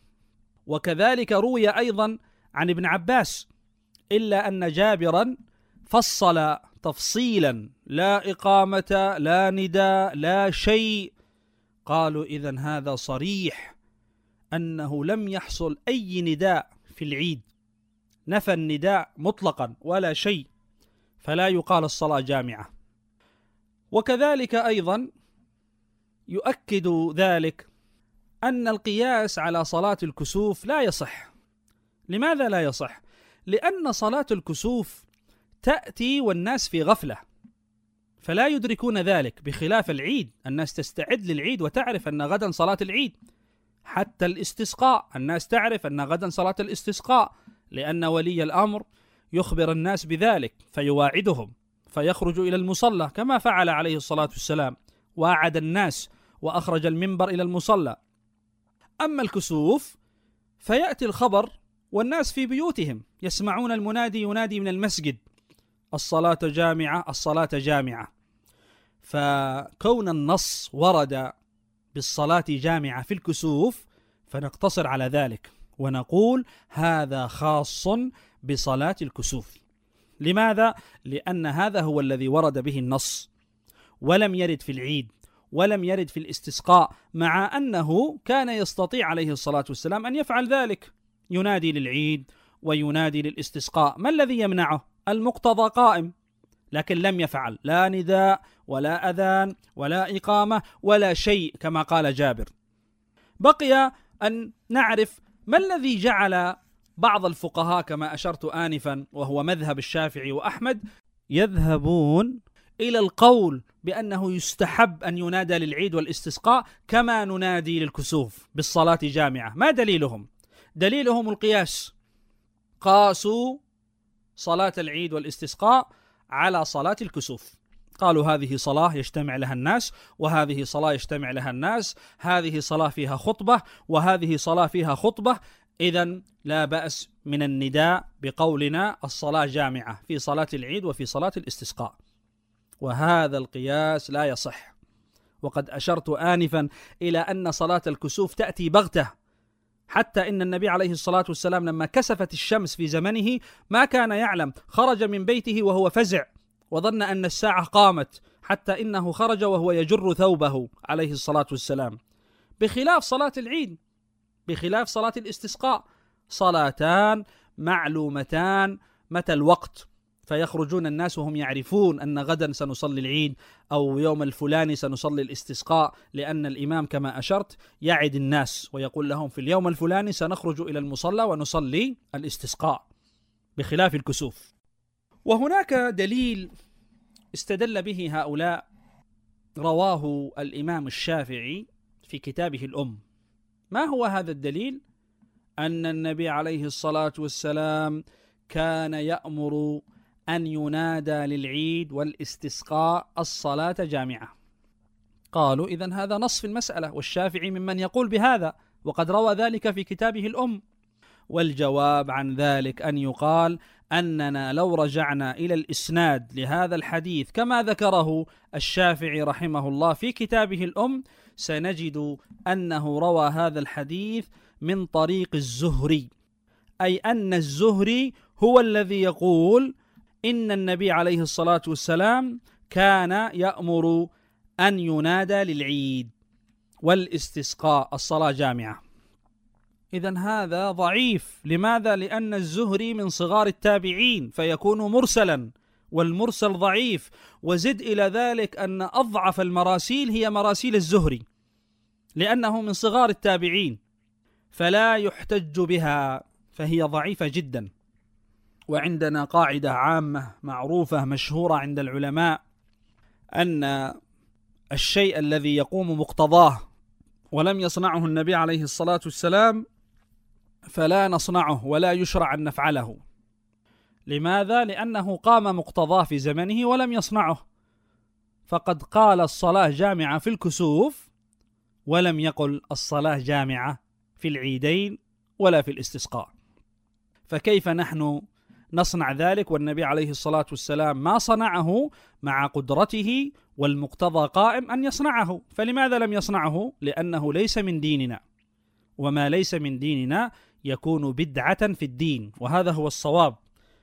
وكذلك روي أيضا عن ابن عباس، إلا أن جابرا فصل تفصيلا لا إقامة لا نداء لا شيء. قالوا إذن هذا صريح أنه لم يحصل أي نداء في العيد، نفى النداء مطلقا ولا شيء، فلا يقال الصلاة جامعة. وكذلك أيضا يؤكد ذلك أن القياس على صلاة الكسوف لا يصح. لماذا لا يصح؟ لأن صلاة الكسوف تأتي والناس في غفلة فلا يدركون ذلك، بخلاف العيد الناس تستعد للعيد وتعرف أن غدا صلاة العيد. حتى الاستسقاء الناس تعرف أن غدا صلاة الاستسقاء، لأن ولي الأمر يخبر الناس بذلك فيواعدهم فيخرج إلى المصلى كما فعل عليه الصلاة والسلام، واعد الناس وأخرج المنبر إلى المصلى. أما الكسوف فيأتي الخبر والناس في بيوتهم يسمعون المنادي ينادي من المسجد الصلاة جامعة الصلاة جامعة. فكون النص ورد بالصلاة جامعة في الكسوف فنقتصر على ذلك ونقول هذا خاص بصلاة الكسوف. لماذا؟ لأن هذا هو الذي ورد به النص، ولم يرد في العيد ولم يرد في الاستسقاء، مع أنه كان يستطيع عليه الصلاة والسلام أن يفعل ذلك، ينادي للعيد وينادي للاستسقاء. ما الذي يمنعه؟ المقتضى قائم، لكن لم يفعل لا نداء ولا أذان ولا إقامة ولا شيء كما قال جابر. بقي أن نعرف ما الذي جعل بعض الفقهاء كما أشرت آنفا وهو مذهب الشافعي وأحمد يذهبون إلى القول بأنه يستحب أن ينادى للعيد والاستسقاء كما ننادي للكسوف بالصلاة جامعة. ما دليلهم؟ دليلهم القياس، قاسوا صلاة العيد والاستسقاء على صلاة الكسوف، قالوا هذه صلاة يجتمع لها الناس وهذه صلاة يجتمع لها الناس، هذه صلاة فيها خطبة وهذه صلاة فيها خطبة، إذن لا بأس من النداء بقولنا الصلاة جامعة في صلاة العيد وفي صلاة الاستسقاء. وهذا القياس لا يصح، وقد أشرت آنفا إلى أن صلاة الكسوف تأتي بغتة، حتى إن النبي عليه الصلاة والسلام لما كسفت الشمس في زمنه ما كان يعلم، خرج من بيته وهو فزع وظن أن الساعة قامت، حتى إنه خرج وهو يجر ثوبه عليه الصلاة والسلام. بخلاف صلاة العيد، بخلاف صلاة الاستسقاء، صلاتان معلومتان متى الوقت، فيخرجون الناس وهم يعرفون أن غدا سنصلي العيد أو يوم الفلاني سنصلي الاستسقاء، لأن الإمام كما أشرت يعد الناس ويقول لهم في اليوم الفلاني سنخرج إلى المصلى ونصلي الاستسقاء، بخلاف الكسوف. وهناك دليل استدل به هؤلاء رواه الإمام الشافعي في كتابه الأم. ما هو هذا الدليل؟ أن النبي عليه الصلاة والسلام كان يأمر أن ينادى للعيد والاستسقاء الصلاة جامعة. قالوا إذن هذا نص في المسألة، والشافعي ممن يقول بهذا، وقد روى ذلك في كتابه الأم. والجواب عن ذلك أن يقال أننا لو رجعنا إلى الإسناد لهذا الحديث كما ذكره الشافعي رحمه الله في كتابه الأم، سنجد أنه روى هذا الحديث من طريق الزهري، أي أن الزهري هو الذي يقول إن النبي عليه الصلاة والسلام كان يأمر أن ينادى للعيد والاستسقاء الصلاة جامعة. إذن هذا ضعيف. لماذا؟ لأن الزهري من صغار التابعين فيكون مرسلا، والمرسل ضعيف. وزد إلى ذلك أن أضعف المراسيل هي مراسيل الزهري، لأنه من صغار التابعين فلا يحتج بها، فهي ضعيفة جدا. وعندنا قاعدة عامة معروفة مشهورة عند العلماء، أن الشيء الذي يقوم مقتضاه ولم يصنعه النبي عليه الصلاة والسلام فلا نصنعه ولا يشرع أن نفعله. لماذا؟ لأنه قام مقتضاه في زمنه ولم يصنعه. فقد قال الصلاة جامعة في الكسوف ولم يقل الصلاة جامعة في العيدين ولا في الاستسقاء، فكيف نحن نصنع ذلك والنبي عليه الصلاة والسلام ما صنعه مع قدرته والمقتضى قائم أن يصنعه؟ فلماذا لم يصنعه؟ لأنه ليس من ديننا، وما ليس من ديننا يكون بدعة في الدين، وهذا هو الصواب.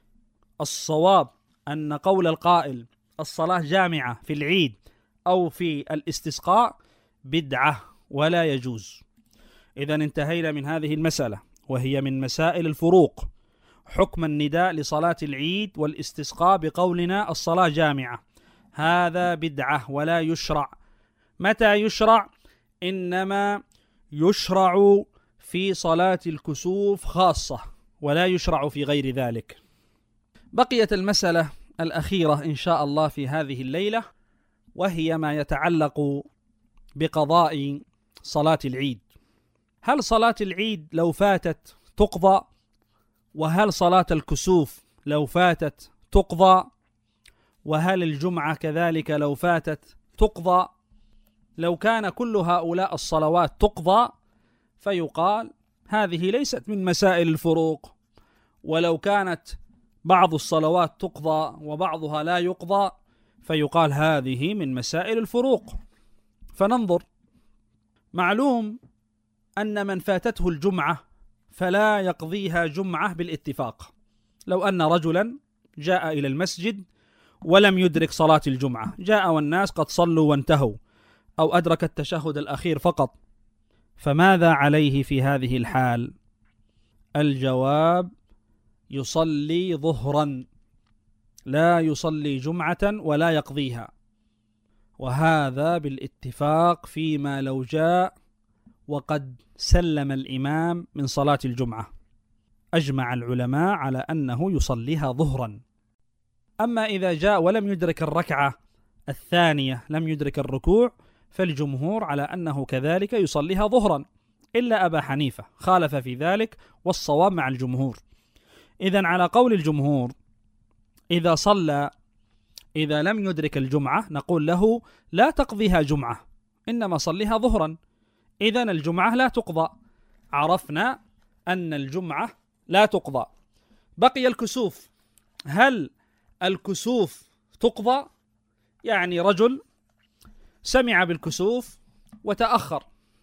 الصواب أن قول القائل الصلاة جامعة في العيد أو في الاستسقاء بدعة ولا يجوز. إذن انتهينا من هذه المسألة، وهي من مسائل الفروق، حكم النداء لصلاة العيد والاستسقاء بقولنا الصلاة جامعة، هذا بدعة ولا يشرع. متى يشرع؟ إنما يشرع في صلاة الكسوف خاصة، ولا يشرع في غير ذلك. بقيت المسألة الأخيرة إن شاء الله في هذه الليلة، وهي ما يتعلق بقضاء صلاة العيد. هل صلاة العيد لو فاتت تقضى؟ وهل صلاة الكسوف لو فاتت تقضى؟ وهل الجمعة كذلك لو فاتت تقضى؟ لو كان كل هؤلاء الصلوات تقضى فيقال هذه ليست من مسائل الفروق، ولو كانت بعض الصلوات تقضى وبعضها لا يقضى فيقال هذه من مسائل الفروق. فننظر. معلوم أن من فاتته الجمعة فلا يقضيها جمعة بالاتفاق. لو أن رجلا جاء إلى المسجد ولم يدرك صلاة الجمعة، جاء والناس قد صلوا وانتهوا، أو أدرك التشهد الأخير فقط، فماذا عليه في هذه الحال؟ الجواب يصلي ظهرا، لا يصلي جمعة ولا يقضيها، وهذا بالاتفاق فيما لو جاء وقد سلم الإمام من صلاة الجمعة، أجمع العلماء على أنه يصليها ظهرا. أما إذا جاء ولم يدرك الركعة الثانية، لم يدرك الركوع، فالجمهور على أنه كذلك يصليها ظهرا، إلا أبا حنيفة خالف في ذلك، والصواب مع الجمهور. إذن على قول الجمهور إذا لم يدرك الجمعة نقول له لا تقضيها جمعة، إنما صليها ظهرا. إذن الجمعة لا تقضى، عرفنا أن الجمعة لا تقضى. بقي الكسوف. هل الكسوف تقضى؟ يعني رجل سمع بالكسوف وتأخر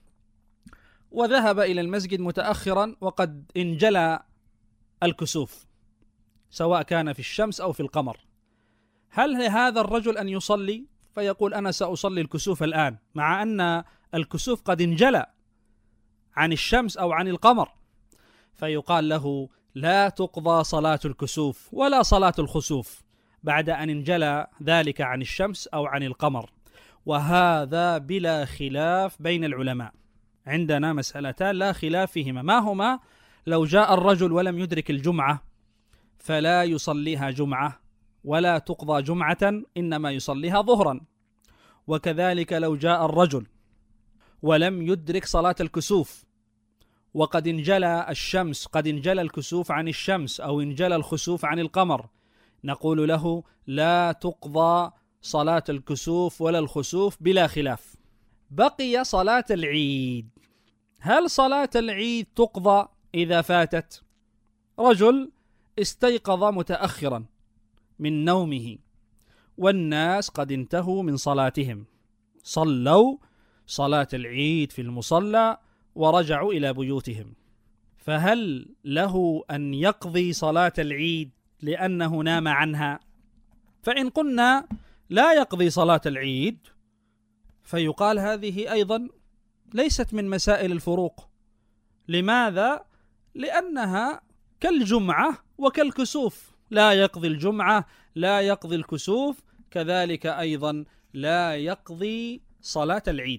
وذهب إلى المسجد متأخرا وقد انجلى الكسوف سواء كان في الشمس أو في القمر، هل لهذا الرجل أن يصلي فيقول أنا سأصلي الكسوف الآن مع أن الكسوف قد انجلى عن الشمس أو عن القمر؟ فيقال له لا تقضى صلاة الكسوف ولا صلاة الخسوف بعد أن انجلى ذلك عن الشمس أو عن القمر. وهذا بلا خلاف بين العلماء، عندنا مسألتان لا خلاف فيهما، ما هما؟ لو جاء الرجل ولم يدرك الجمعة فلا يصليها جمعة ولا تقضى جمعة، إنما يصليها ظهرا. وكذلك لو جاء الرجل ولم يدرك صلاة الكسوف وقد انجلى الشمس، قد انجلى الكسوف عن الشمس أو انجلى الخسوف عن القمر، نقول له لا تقضى صلاة الكسوف ولا الخسوف بلا خلاف. بقي صلاة العيد، هل صلاة العيد تقضى إذا فاتت؟ رجل استيقظ متأخرا من نومه والناس قد انتهوا من صلاتهم، صلوا صلاة العيد في المصلى ورجعوا إلى بيوتهم، فهل له أن يقضي صلاة العيد لأنه نام عنها؟ فإن قلنا لا يقضي صلاة العيد فيقال هذه أيضا ليست من مسائل الفروق. لماذا؟ لأنها كالجمعة وكالكسوف، لا يقضي الجمعة لا يقضي الكسوف، كذلك أيضا لا يقضي صلاة العيد.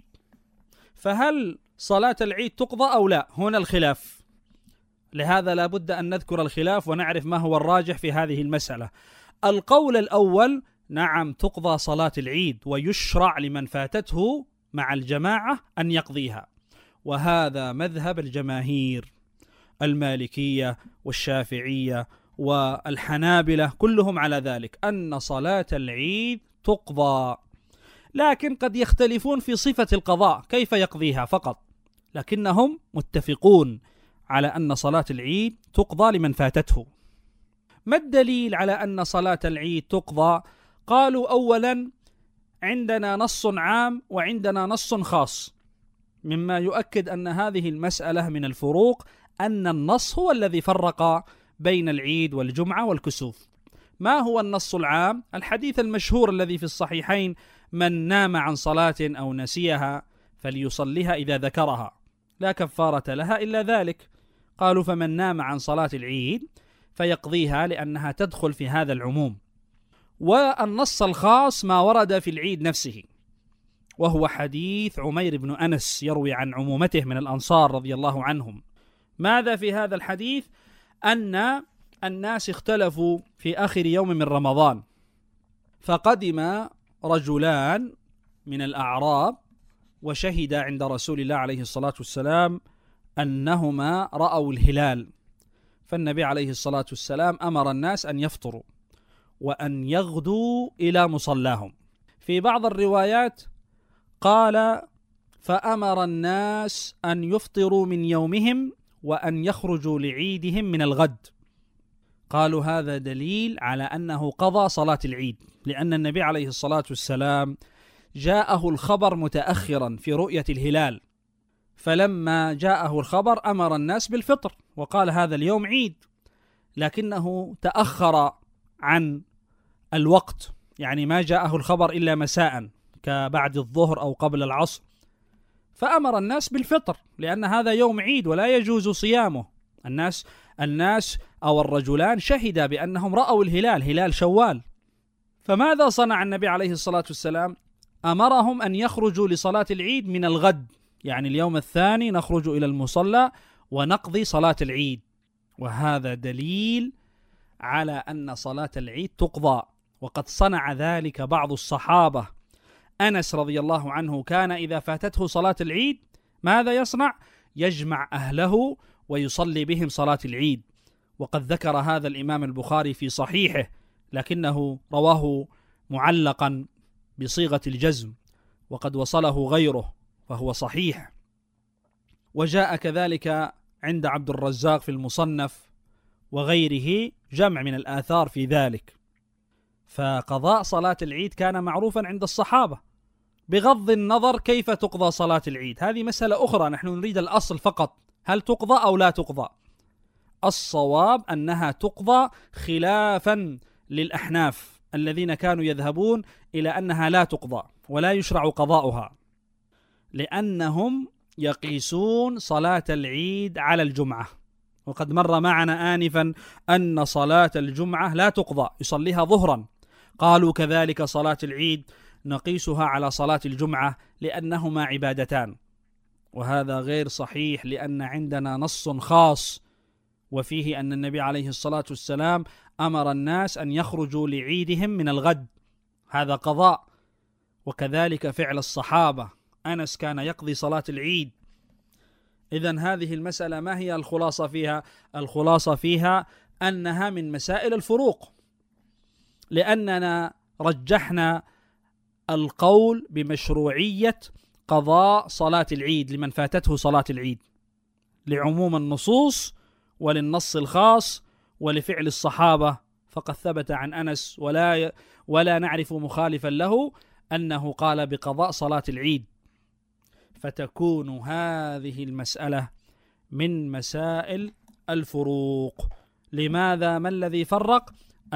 فهل صلاة العيد تقضى أو لا؟ هنا الخلاف، لهذا لا بد أن نذكر الخلاف ونعرف ما هو الراجح في هذه المسألة. القول الأول نعم تقضى صلاة العيد ويشرع لمن فاتته مع الجماعة أن يقضيها، وهذا مذهب الجماهير المالكية والشافعية والحنابلة كلهم على ذلك أن صلاة العيد تقضى، لكن قد يختلفون في صفة القضاء كيف يقضيها فقط، لكنهم متفقون على أن صلاة العيد تقضى لمن فاتته. ما الدليل على أن صلاة العيد تقضى؟ قالوا أولا عندنا نص عام وعندنا نص خاص، مما يؤكد أن هذه المسألة من الفروق، أن النص هو الذي فرق بين العيد والجمعة والكسوف. ما هو النص العام؟ الحديث المشهور الذي في الصحيحين: من نام عن صلاة أو نسيها فليصليها إذا ذكرها لا كفارة لها إلا ذلك. قالوا فمن نام عن صلاة العيد فيقضيها لأنها تدخل في هذا العموم. والنص الخاص ما ورد في العيد نفسه، وهو حديث عمير بن أنس يروي عن عمومته من الأنصار رضي الله عنهم. ماذا في هذا الحديث؟ أن الناس اختلفوا في آخر يوم من رمضان، فقدم رجلان من الأعراب وشهد عند رسول الله عليه الصلاة والسلام أنهما رأوا الهلال، فالنبي عليه الصلاة والسلام أمر الناس أن يفطروا وأن يغدوا إلى مصلاهم. في بعض الروايات قال فأمر الناس أن يفطروا من يومهم وأن يخرجوا لعيدهم من الغد. قالوا هذا دليل على أنه قضى صلاة العيد، لأن النبي عليه الصلاة والسلام جاءه الخبر متأخرا في رؤية الهلال، فلما جاءه الخبر أمر الناس بالفطر وقال هذا اليوم عيد، لكنه تأخر عن الوقت، يعني ما جاءه الخبر إلا مساء كبعد الظهر أو قبل العصر، فأمر الناس بالفطر لأن هذا يوم عيد ولا يجوز صيامه. الناس أو الرجلان شهدا بأنهم رأوا الهلال، هلال شوال، فماذا صنع النبي عليه الصلاة والسلام؟ أمرهم أن يخرجوا لصلاة العيد من الغد، يعني اليوم الثاني نخرج إلى المصلى ونقضي صلاة العيد، وهذا دليل على أن صلاة العيد تقضى. وقد صنع ذلك بعض الصحابة. أنس رضي الله عنه كان إذا فاتته صلاة العيد ماذا يصنع؟ يجمع أهله ويصلي بهم صلاة العيد، وقد ذكر هذا الإمام البخاري في صحيحه، لكنه رواه معلقا بصيغة الجزم، وقد وصله غيره فهو صحيح. وجاء كذلك عند عبد الرزاق في المصنف وغيره جمع من الآثار في ذلك. فقضاء صلاة العيد كان معروفا عند الصحابة، بغض النظر كيف تقضى صلاة العيد. هذه مسألة أخرى، نحن نريد الأصل فقط، هل تقضى أو لا تقضى؟ الصواب أنها تقضى، خلافا للأحناف الذين كانوا يذهبون إلى أنها لا تقضى ولا يشرع قضاؤها، لأنهم يقيسون صلاة العيد على الجمعة، وقد مر معنا آنفا أن صلاة الجمعة لا تقضى، يصليها ظهرا. قالوا كذلك صلاة العيد نقيسها على صلاة الجمعة لأنهما عبادتان، وهذا غير صحيح، لأن عندنا نص خاص وفيه أن النبي عليه الصلاة والسلام أمر الناس أن يخرجوا لعيدهم من الغد، هذا قضاء. وكذلك فعل الصحابة، أنس كان يقضي صلاة العيد. إذن هذه المسألة ما هي الخلاصة فيها؟ الخلاصة فيها أنها من مسائل الفروق، لأننا رجحنا القول بمشروعية قضاء صلاة العيد لمن فاتته صلاة العيد، لعموم النصوص وللنص الخاص ولفعل الصحابة، فقد ثبت عن أنس ولا نعرف مخالفا له أنه قال بقضاء صلاة العيد. فتكون هذه المسألة من مسائل الفروق. لماذا؟ ما الذي فرق؟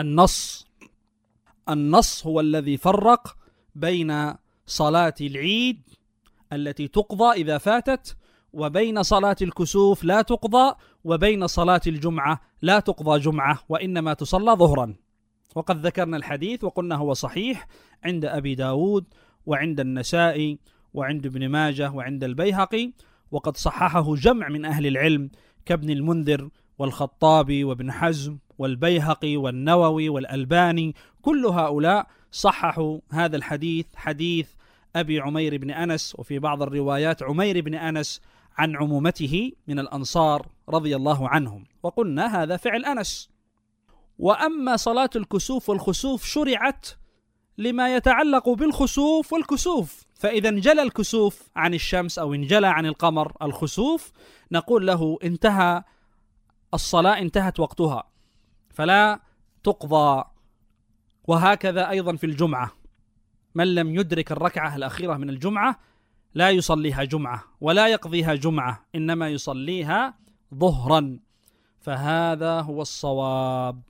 النص هو الذي فرق بين صلاة العيد التي تقضى إذا فاتت، وبين صلاة الكسوف لا تقضى، وبين صلاة الجمعة لا تقضى جمعة وإنما تصلى ظهرا. وقد ذكرنا الحديث وقلنا هو صحيح عند أبي داود وعند النسائي وعند ابن ماجه وعند البيهقي، وقد صححه جمع من أهل العلم كابن المنذر والخطابي وابن حزم والبيهقي والنووي والألباني، كل هؤلاء صححوا هذا الحديث، حديث أبي عمير بن أنس، وفي بعض الروايات عمير بن أنس عن عمومته من الأنصار رضي الله عنهم، وقلنا هذا فعل أنس. وأما صلاة الكسوف والخسوف شرعت لما يتعلق بالخسوف والكسوف، فإذا انجلى الكسوف عن الشمس أو انجلى عن القمر الخسوف، نقول له انتهى الصلاة، انتهت وقتها فلا تقضى. وهكذا أيضا في الجمعة، من لم يدرك الركعة الأخيرة من الجمعة لا يصليها جمعة ولا يقضيها جمعة، إنما يصليها ظهرا، فهذا هو الصواب.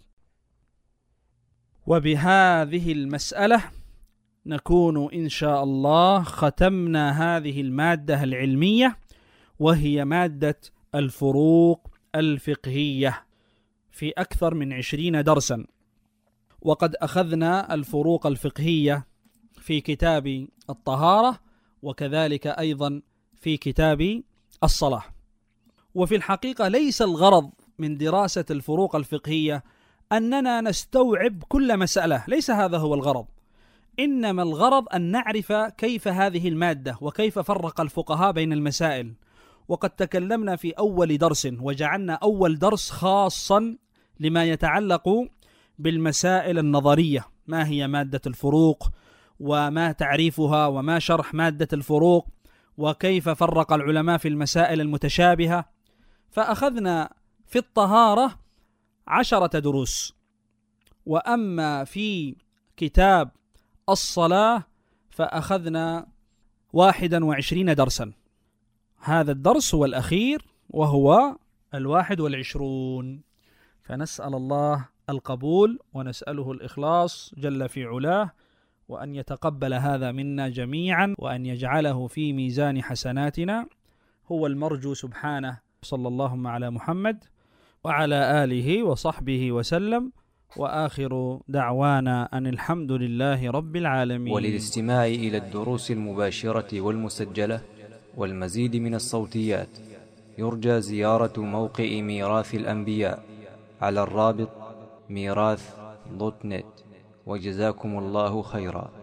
وبهذه المسألة نكون إن شاء الله ختمنا هذه المادة العلمية، وهي مادة الفروق الفقهية، في أكثر من 20 درسا. وقد أخذنا الفروق الفقهية في كتاب الطهارة، وكذلك أيضا في كتاب الصلاة. وفي الحقيقة ليس الغرض من دراسة الفروق الفقهية أننا نستوعب كل مسألة، ليس هذا هو الغرض، إنما الغرض أن نعرف كيف هذه المادة وكيف فرق الفقهاء بين المسائل. وقد تكلمنا في أول درس وجعلنا أول درس خاصا لما يتعلق بالمسائل النظرية، ما هي مادة الفروق وما تعريفها وما شرح مادة الفروق وكيف فرق العلماء في المسائل المتشابهة. فأخذنا في الطهارة 10 دروس، وأما في كتاب الصلاة فأخذنا 21 درسا. هذا الدرس هو الأخير وهو 21، فنسأل الله القبول ونسأله الإخلاص جل في علاه، وأن يتقبل هذا منا جميعا، وأن يجعله في ميزان حسناتنا، هو المرجو سبحانه. صلى الله على محمد وعلى آله وصحبه وسلم، وآخر دعوانا أن الحمد لله رب العالمين. وللاستماع إلى الدروس المباشرة والمسجلة والمزيد من الصوتيات يرجى زيارة موقع ميراث الأنبياء على الرابط ميراث.net. وجزاكم الله خيرا.